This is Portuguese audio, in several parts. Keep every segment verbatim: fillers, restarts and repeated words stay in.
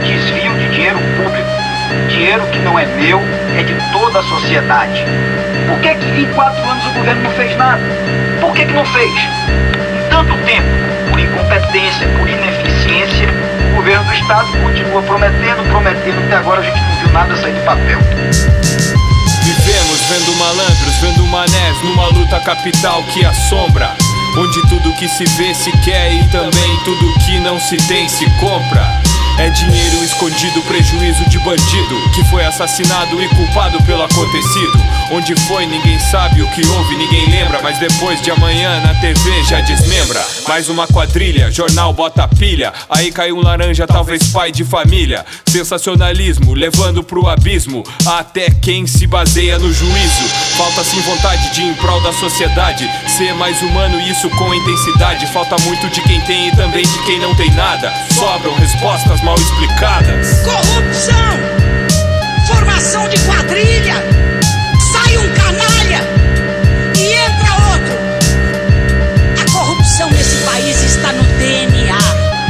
desvio de dinheiro público. Dinheiro que não é meu, é de toda a sociedade. Por que que em quatro anos o governo não fez nada? Por que que não fez? Em tanto tempo, por incompetência, por ineficiência, o governo do Estado continua prometendo, prometendo, até agora a gente não viu nada sair do papel. Vivemos vendo malandros, vendo manés numa luta capital que assombra, onde tudo que se vê se quer e também tudo que não se tem se compra. É dinheiro escondido, prejuízo de bandido que foi assassinado e culpado pelo acontecido. Onde foi, ninguém sabe, o que houve, ninguém lembra. Mas depois de amanhã na T V já desmembra. Mais uma quadrilha, jornal bota pilha. Aí caiu um laranja, talvez pai de família. Sensacionalismo, levando pro abismo até quem se baseia no juízo. Falta sim vontade de ir em prol da sociedade, ser mais humano e isso com intensidade. Falta muito de quem tem e também de quem não tem nada. Sobram respostas mal explicadas. Corrupção, formação de quadrilha, sai um canalha e entra outro. A corrupção nesse país está no D N A.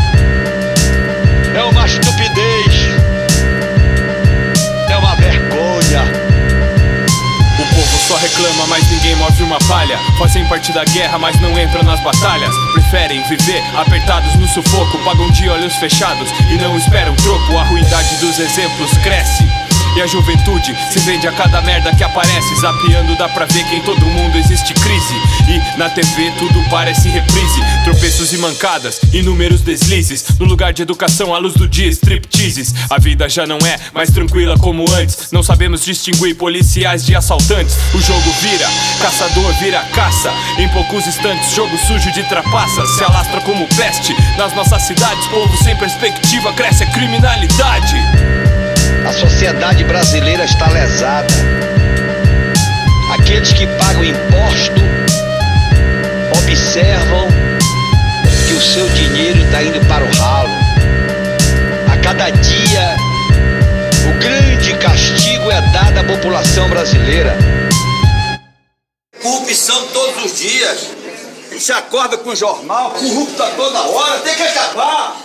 É uma estupidez, é uma vergonha. O povo só reclama, mas ninguém move uma palha. Fazem parte da guerra, mas não entram nas batalhas. Preferem viver apertados no sufoco, pagam de olhos fechados e não esperam troco. A ruindade dos exemplos cresce e a juventude se vende a cada merda que aparece. Zapeando dá pra ver que em todo mundo existe crise e na T V tudo parece reprise. Tropeços e mancadas, inúmeros deslizes. No lugar de educação, à luz do dia, stripteases. A vida já não é mais tranquila como antes. Não sabemos distinguir policiais de assaltantes. O jogo vira, caçador vira caça. Em poucos instantes, jogo sujo de trapaças se alastra como peste. Nas nossas cidades, povo sem perspectiva, cresce a criminalidade. A sociedade brasileira está lesada. Aqueles que pagam imposto observam que o seu dinheiro está indo para o ralo. A cada dia, o grande castigo é dado à população brasileira. Corrupção todos os dias. A gente acorda com o jornal, corrupto toda hora, tem que acabar.